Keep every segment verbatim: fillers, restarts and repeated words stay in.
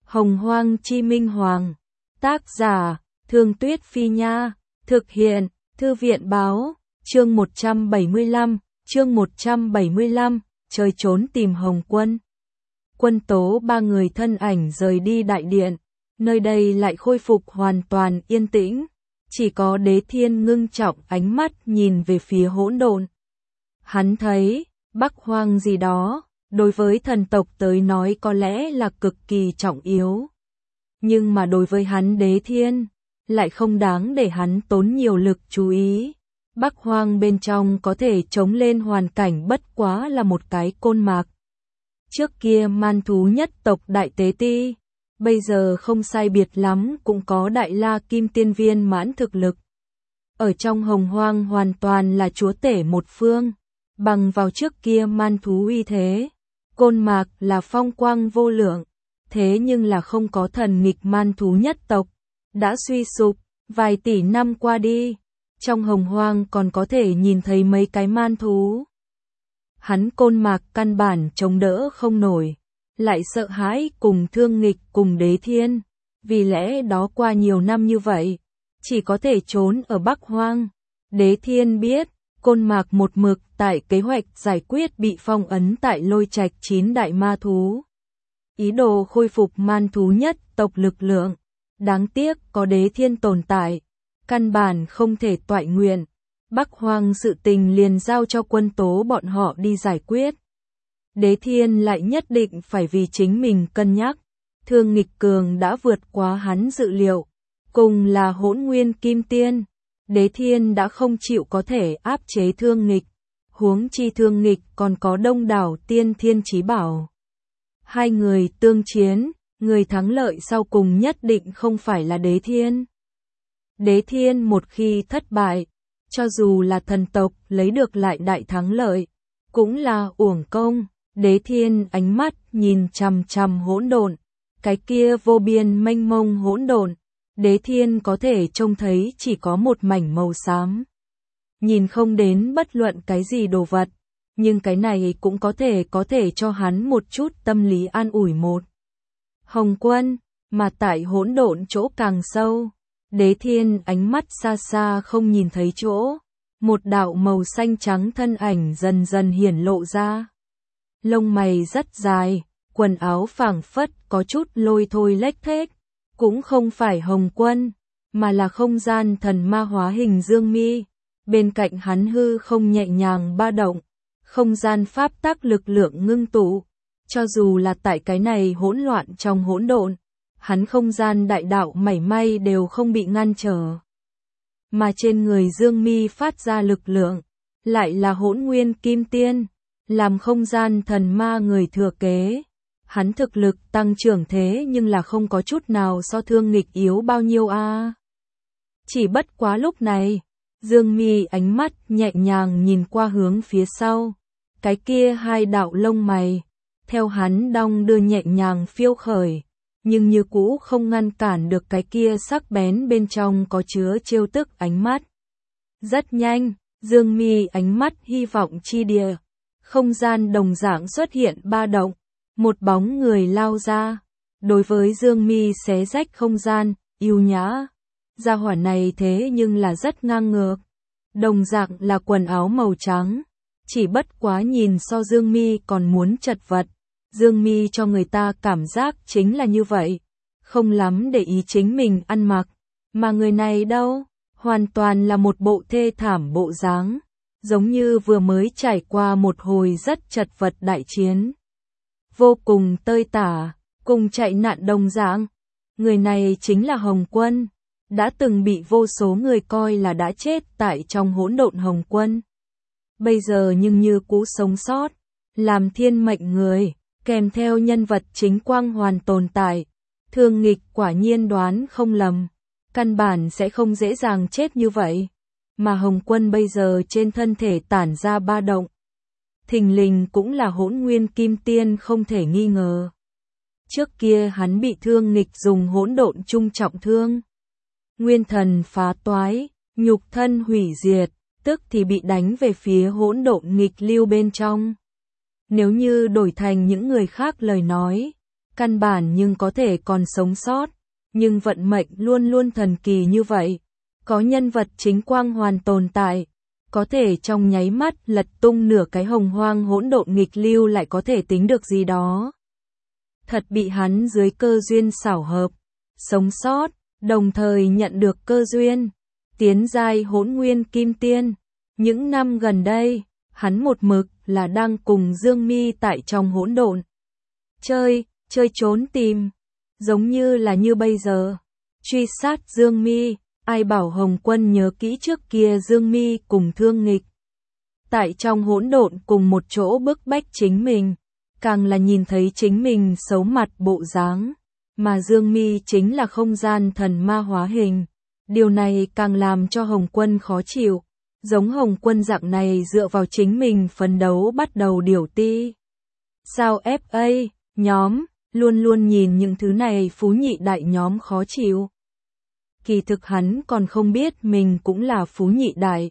Hồng Hoang Chi Minh Hoàng. Tác giả, Thương Tuyết Phi Nha. Thực hiện, Thư viện Báo. Chương một trăm bảy mươi lăm, chương một trăm bảy mươi lăm, chơi trốn tìm Hồng Quân. Quân tố ba người thân ảnh rời đi đại điện, nơi đây lại khôi phục hoàn toàn yên tĩnh, chỉ có Đế Thiên ngưng trọng ánh mắt nhìn về phía hỗn độn. Hắn thấy, Bắc Hoang gì đó, đối với thần tộc tới nói có lẽ là cực kỳ trọng yếu. Nhưng mà đối với hắn Đế Thiên, lại không đáng để hắn tốn nhiều lực chú ý. Bắc Hoang bên trong có thể chống lên hoàn cảnh bất quá là một cái côn mạc. Trước kia man thú nhất tộc Đại Tế Ti, bây giờ không sai biệt lắm cũng có Đại La Kim Tiên viên mãn thực lực. Ở trong Hồng Hoang hoàn toàn là chúa tể một phương, bằng vào trước kia man thú uy thế. Côn mạc là phong quang vô lượng, thế nhưng là không có thần nghịch man thú nhất tộc, đã suy sụp, vài tỷ năm qua đi. Trong Hồng Hoang còn có thể nhìn thấy mấy cái man thú. Hắn côn mạc căn bản chống đỡ không nổi, lại sợ hãi cùng thương nghịch cùng Đế Thiên, vì lẽ đó qua nhiều năm như vậy, chỉ có thể trốn ở Bắc Hoang. Đế Thiên biết, côn mạc một mực tại kế hoạch giải quyết bị phong ấn tại Lôi Trạch chín đại ma thú. Ý đồ khôi phục man thú nhất tộc lực lượng, đáng tiếc có Đế Thiên tồn tại, căn bản không thể toại nguyện. Bắc Hoang sự tình liền giao cho quân tố bọn họ đi giải quyết. Đế Thiên lại nhất định phải vì chính mình cân nhắc. Thương nghịch cường đã vượt quá hắn dự liệu, cùng là hỗn nguyên kim tiên. Đế Thiên đã không chịu có thể áp chế thương nghịch, huống chi thương nghịch còn có đông đảo tiên thiên chí bảo. Hai người tương chiến, người thắng lợi sau cùng nhất định không phải là Đế Thiên. Đế Thiên một khi thất bại, cho dù là thần tộc lấy được lại đại thắng lợi, cũng là uổng công. Đế Thiên ánh mắt nhìn chằm chằm hỗn độn, cái kia vô biên mênh mông hỗn độn, Đế Thiên có thể trông thấy chỉ có một mảnh màu xám. Nhìn không đến bất luận cái gì đồ vật, nhưng cái này cũng có thể có thể cho hắn một chút tâm lý an ủi một. Hồng Quân, mà tại hỗn độn chỗ càng sâu, Đế Thiên ánh mắt xa xa không nhìn thấy chỗ, một đạo màu xanh trắng thân ảnh dần dần hiển lộ ra. Lông mày rất dài, quần áo phảng phất có chút lôi thôi lếch thếch, cũng không phải Hồng Quân, mà là không gian thần ma hóa hình Dương Mi. Bên cạnh hắn hư không nhẹ nhàng ba động, không gian pháp tắc lực lượng ngưng tụ, cho dù là tại cái này hỗn loạn trong hỗn độn, hắn không gian đại đạo mảy may đều không bị ngăn trở. Mà trên người Dương Mi phát ra lực lượng, lại là hỗn nguyên kim tiên, làm không gian thần ma người thừa kế. Hắn thực lực tăng trưởng thế nhưng là không có chút nào so thương nghịch yếu bao nhiêu a. À. Chỉ bất quá lúc này, Dương Mi ánh mắt nhẹ nhàng nhìn qua hướng phía sau, cái kia hai đạo lông mày, theo hắn đong đưa nhẹ nhàng phiêu khởi, nhưng như cũ không ngăn cản được cái kia sắc bén bên trong có chứa trêu tức ánh mắt. Rất nhanh, Dương Mi ánh mắt hy vọng chi địa, không gian đồng dạng xuất hiện ba động, một bóng người lao ra, đối với Dương Mi xé rách không gian, yêu nhã. Gia hỏa này thế nhưng là rất ngang ngược, đồng dạng là quần áo màu trắng, chỉ bất quá nhìn so Dương Mi còn muốn chật vật. Dương Mi cho người ta cảm giác chính là như vậy, không lắm để ý chính mình ăn mặc, mà người này đâu, hoàn toàn là một bộ thê thảm bộ dáng, giống như vừa mới trải qua một hồi rất chật vật đại chiến. Vô cùng tơi tả, cùng chạy nạn đồng dạng. Người này chính là Hồng Quân, đã từng bị vô số người coi là đã chết tại trong hỗn độn Hồng Quân. Bây giờ nhưng như cũ sống sót, làm thiên mệnh người, kèm theo nhân vật chính quang hoàn tồn tại. Thương nghịch quả nhiên đoán không lầm, căn bản sẽ không dễ dàng chết như vậy. Mà Hồng Quân bây giờ trên thân thể tản ra ba động, thình lình cũng là hỗn nguyên kim tiên không thể nghi ngờ. Trước kia hắn bị thương nghịch dùng hỗn độn trung trọng thương, nguyên thần phá toái, nhục thân hủy diệt, tức thì bị đánh về phía hỗn độn nghịch lưu bên trong. Nếu như đổi thành những người khác lời nói, căn bản nhưng có thể còn sống sót. Nhưng vận mệnh luôn luôn thần kỳ như vậy. Có nhân vật chính quang hoàn tồn tại, có thể trong nháy mắt lật tung nửa cái hồng hoang hỗn độn nghịch lưu lại có thể tính được gì đó. Thật bị hắn dưới cơ duyên xảo hợp, sống sót, đồng thời nhận được cơ duyên, tiến giai hỗn nguyên kim tiên. Những năm gần đây, hắn một mực là đang cùng Dương Mi tại trong hỗn độn. Chơi, chơi trốn tìm, giống như là như bây giờ. Truy sát Dương Mi, ai bảo Hồng Quân nhớ kỹ trước kia Dương Mi cùng Thương Nghịch. Tại trong hỗn độn cùng một chỗ bức bách chính mình, càng là nhìn thấy chính mình xấu mặt bộ dáng, mà Dương Mi chính là không gian thần ma hóa hình. Điều này càng làm cho Hồng Quân khó chịu, giống Hồng Quân dạng này dựa vào chính mình phấn đấu bắt đầu điều ti. Sao ép a, nhóm, luôn luôn nhìn những thứ này phú nhị đại nhóm khó chịu. Kỳ thực hắn còn không biết mình cũng là phú nhị đại.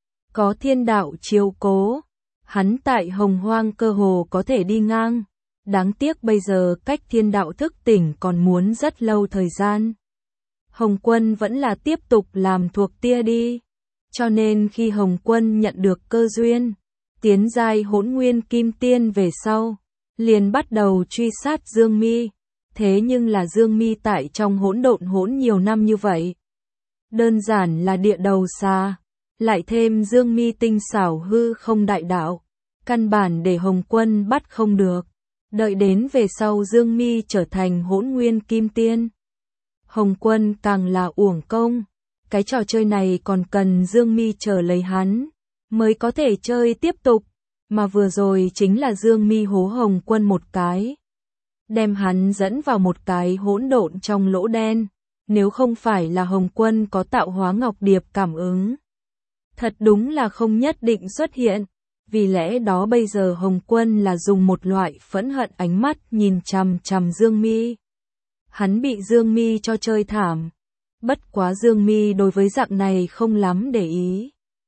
Có thiên đạo chiếu cố, hắn tại hồng hoang cơ hồ có thể đi ngang. Đáng tiếc bây giờ cách thiên đạo thức tỉnh còn muốn rất lâu thời gian. Hồng Quân vẫn là tiếp tục làm thuộc tia đi. Cho nên khi Hồng Quân nhận được cơ duyên, tiến giai hỗn nguyên kim tiên về sau, liền bắt đầu truy sát Dương Mi. Thế nhưng là Dương Mi tại trong hỗn độn hỗn nhiều năm như vậy, đơn giản là địa đầu xa, lại thêm Dương Mi tinh xảo hư không đại đạo, căn bản để Hồng Quân bắt không được. Đợi đến về sau Dương Mi trở thành hỗn nguyên kim tiên, Hồng Quân càng là uổng công. Cái trò chơi này còn cần Dương Mi chờ lấy hắn mới có thể chơi tiếp tục, mà vừa rồi chính là Dương Mi hố Hồng Quân một cái, đem hắn dẫn vào một cái hỗn độn trong lỗ đen. Nếu không phải là Hồng Quân có tạo hóa ngọc điệp cảm ứng, thật đúng là không nhất định xuất hiện. Vì lẽ đó bây giờ Hồng Quân là dùng một loại phẫn hận ánh mắt nhìn chằm chằm Dương Mi. Hắn bị Dương Mi cho chơi thảm. Bất quá Dương Mi đối với dạng này không lắm để ý.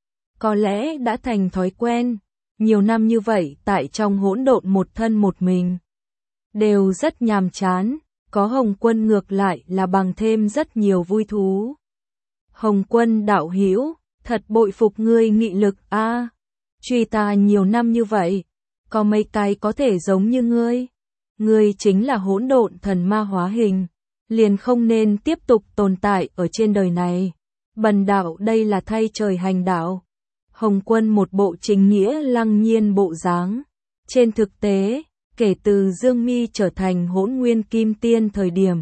Có lẽ đã thành thói quen, nhiều năm như vậy tại trong hỗn độn một thân một mình, đều rất nhàm chán, có Hồng Quân ngược lại là bằng thêm rất nhiều vui thú. Hồng Quân đạo hữu, thật bội phục ngươi nghị lực a. À, truy ta nhiều năm như vậy, có mấy cái có thể giống như ngươi. Ngươi chính là hỗn độn thần ma hóa hình, liền không nên tiếp tục tồn tại ở trên đời này. Bần đạo đây là thay trời hành đạo. Hồng Quân một bộ chính nghĩa lăng nhiên bộ dáng. Trên thực tế, kể từ Dương Mi trở thành hỗn nguyên kim tiên thời điểm,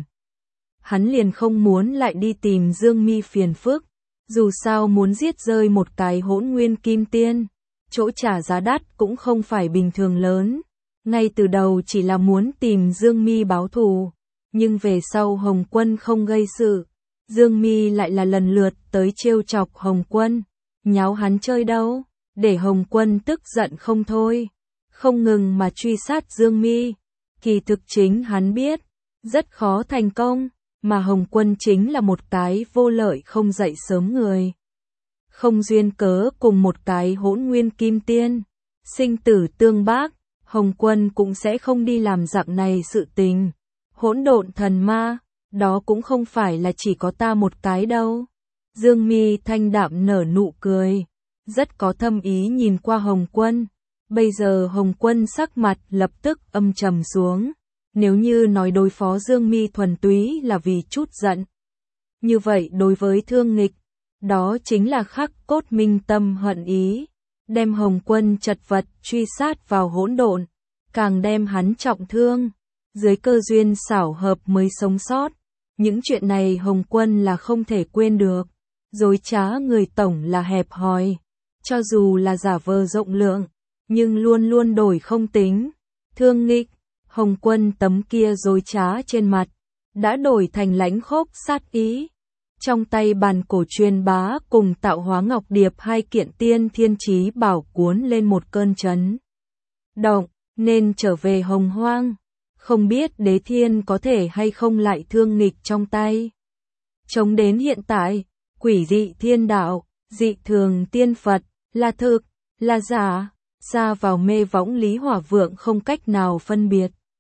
hắn liền không muốn lại đi tìm Dương Mi phiền phức. Dù sao muốn giết rơi một cái hỗn nguyên kim tiên, chỗ trả giá đắt cũng không phải bình thường lớn. Ngay từ đầu chỉ là muốn tìm Dương Mi báo thù, nhưng về sau Hồng Quân không gây sự, Dương Mi lại là lần lượt tới trêu chọc Hồng Quân, nháo hắn chơi đâu, để Hồng Quân tức giận không thôi, không ngừng mà truy sát Dương Mi. Kỳ thực chính hắn biết, rất khó thành công, mà Hồng Quân chính là một cái vô lợi không dậy sớm người. Không duyên cớ cùng một cái hỗn nguyên kim tiên, sinh tử tương bác, Hồng Quân cũng sẽ không đi làm dạng này sự tình. Hỗn độn thần ma, đó cũng không phải là chỉ có ta một cái đâu. Dương Mi thanh đạm nở nụ cười, rất có thâm ý nhìn qua Hồng Quân. Bây giờ Hồng Quân sắc mặt lập tức âm trầm xuống. Nếu như nói đối phó Dương Mi thuần túy là vì chút giận, như vậy đối với Thương Nghịch, đó chính là khắc cốt minh tâm hận ý, đem Hồng Quân chật vật truy sát vào hỗn độn, càng đem hắn trọng thương, dưới cơ duyên xảo hợp mới sống sót. Những chuyện này Hồng Quân là không thể quên được. Dối trá người tổng là hẹp hòi, cho dù là giả vờ rộng lượng, nhưng luôn luôn đổi không tính. Thương Nghịch, Hồng Quân tấm kia dối trá trên mặt, đã đổi thành lãnh khốc sát ý. Trong tay bàn cổ truyền bá cùng tạo hóa ngọc điệp hai kiện tiên thiên chí bảo cuốn lên một cơn chấn động, nên trở về hồng hoang. Không biết Đế Thiên có thể hay không lại Thương Nghịch trong tay. Chống đến hiện tại, quỷ dị thiên đạo, dị thường tiên Phật, là thực, là giả, xa vào mê võng Lý Hỏa Vượng không cách nào phân biệt.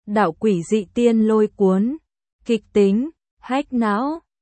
đạo quỷ dị tiên lôi cuốn, kịch tính, hack não,